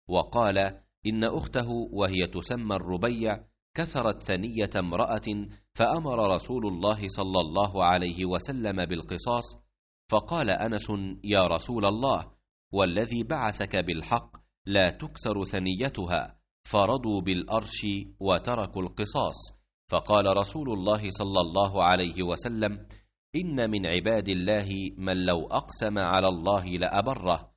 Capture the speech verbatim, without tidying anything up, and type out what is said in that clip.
وقال إن أخته وهي تسمى الربيع كسرت ثنية امرأة، فأمر رسول الله صلى الله عليه وسلم بالقصاص. فقال أنس: يا رسول الله، والذي بعثك بالحق لا تكسر ثنيتها، فرضوا بالأرش وتركوا القصاص. فقال رسول الله صلى الله عليه وسلم: إن من عباد الله من لو أقسم على الله لأبره،